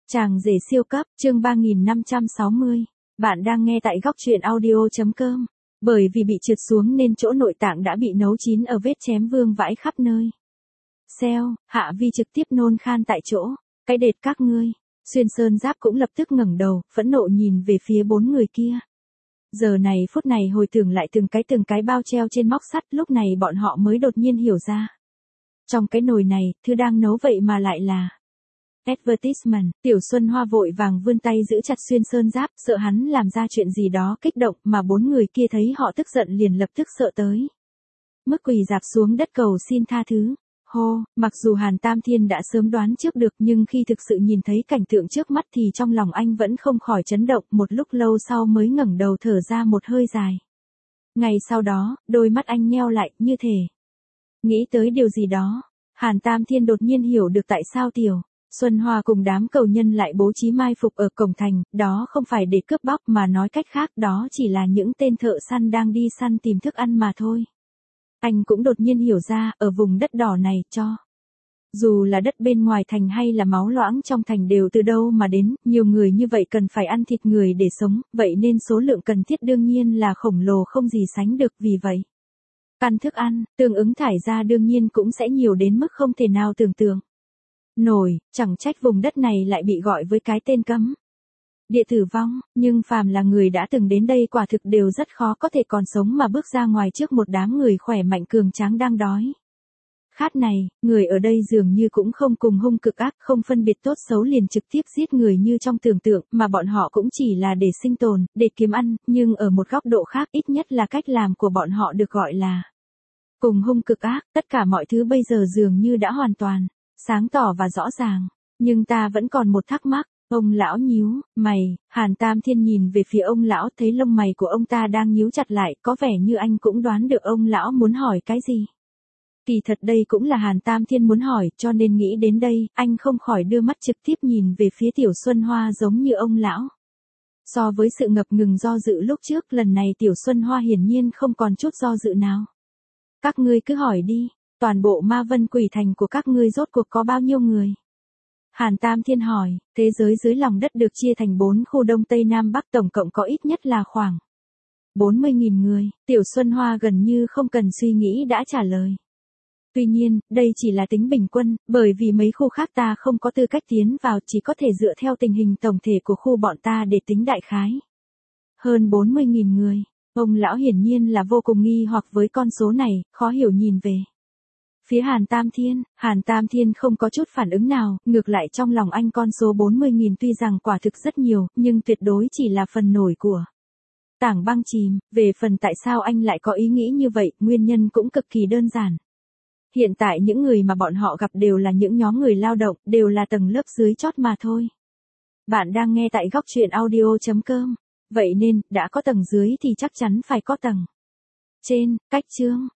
Chàng rể siêu cấp, chương 3560. Bạn đang nghe tại góc truyện audio.com. Bởi vì bị trượt xuống nên chỗ nội tạng đã bị nấu chín ở vết chém vương vãi khắp nơi. Xeo, Hạ Vi trực tiếp nôn khan tại chỗ. Cái đệt các ngươi. Xuyên Sơn Giáp cũng lập tức ngẩng đầu, phẫn nộ nhìn về phía bốn người kia. Giờ này phút này hồi tưởng lại từng cái bao treo trên móc sắt, lúc này bọn họ mới đột nhiên hiểu ra. Trong cái nồi này, thứ đang nấu vậy mà lại là advertisement. Tiểu Xuân Hoa vội vàng vươn tay giữ chặt Xuyên Sơn Giáp, sợ hắn làm ra chuyện gì đó kích động, mà bốn người kia thấy họ tức giận liền lập tức sợ tới. Mức quỳ dạp xuống đất cầu xin tha thứ. Hô, mặc dù Hàn Tam Thiên đã sớm đoán trước được, nhưng khi thực sự nhìn thấy cảnh tượng trước mắt thì trong lòng anh vẫn không khỏi chấn động, một lúc lâu sau mới ngẩng đầu thở ra một hơi dài. Ngày sau đó, đôi mắt anh nheo lại, như thể nghĩ tới điều gì đó. Hàn Tam Thiên đột nhiên hiểu được tại sao Tiểu Xuân Hoa cùng đám cầu nhân lại bố trí mai phục ở cổng thành, đó không phải để cướp bóc mà nói cách khác đó chỉ là những tên thợ săn đang đi săn tìm thức ăn mà thôi. Anh cũng đột nhiên hiểu ra, ở vùng đất đỏ này, dù là đất bên ngoài thành hay là máu loãng trong thành đều từ đâu mà đến, nhiều người như vậy cần phải ăn thịt người để sống, vậy nên số lượng cần thiết đương nhiên là khổng lồ không gì sánh được, vì vậy căn thức ăn, tương ứng thải ra đương nhiên cũng sẽ nhiều đến mức không thể nào tưởng tượng nổi, chẳng trách vùng đất này lại bị gọi với cái tên cấm địa tử vong, nhưng phàm là người đã từng đến đây quả thực đều rất khó có thể còn sống mà bước ra ngoài trước một đám người khỏe mạnh cường tráng đang đói khát này. Người ở đây dường như cũng không cùng hung cực ác, không phân biệt tốt xấu liền trực tiếp giết người như trong tưởng tượng, mà bọn họ cũng chỉ là để sinh tồn, để kiếm ăn, nhưng ở một góc độ khác, ít nhất là cách làm của bọn họ được gọi là cùng hung cực ác. Tất cả mọi thứ bây giờ dường như đã hoàn toàn sáng tỏ và rõ ràng, nhưng ta vẫn còn một thắc mắc. Ông lão nhíu mày, Hàn Tam Thiên nhìn về phía ông lão, thấy lông mày của ông ta đang nhíu chặt lại, có vẻ như anh cũng đoán được ông lão muốn hỏi cái gì. Kỳ thật đây cũng là Hàn Tam Thiên muốn hỏi, cho nên nghĩ đến đây, anh không khỏi đưa mắt trực tiếp nhìn về phía Tiểu Xuân Hoa giống như ông lão. So với sự ngập ngừng do dự lúc trước, lần này Tiểu Xuân Hoa hiển nhiên không còn chút do dự nào. Các ngươi cứ hỏi đi, toàn bộ Ma Vân Quỷ Thành của các ngươi rốt cuộc có bao nhiêu người? Hàn Tam Thiên hỏi. Thế giới dưới lòng đất được chia thành 4 khu Đông Tây Nam Bắc, tổng cộng có ít nhất là khoảng 40.000 người. Tiểu Xuân Hoa gần như không cần suy nghĩ đã trả lời. Tuy nhiên, đây chỉ là tính bình quân, bởi vì mấy khu khác ta không có tư cách tiến vào, chỉ có thể dựa theo tình hình tổng thể của khu bọn ta để tính đại khái. Hơn 40.000 người. Ông lão hiển nhiên là vô cùng nghi hoặc với con số này, khó hiểu nhìn về phía Hàn Tam Thiên không có chút phản ứng nào, ngược lại trong lòng anh con số 40.000 tuy rằng quả thực rất nhiều, nhưng tuyệt đối chỉ là phần nổi của tảng băng chìm. Về phần tại sao anh lại có ý nghĩ như vậy, nguyên nhân cũng cực kỳ đơn giản. Hiện tại những người mà bọn họ gặp đều là những nhóm người lao động, đều là tầng lớp dưới chót mà thôi. Bạn đang nghe tại góc truyện audio.com. Vậy nên, đã có tầng dưới thì chắc chắn phải có tầng trên. Cách chương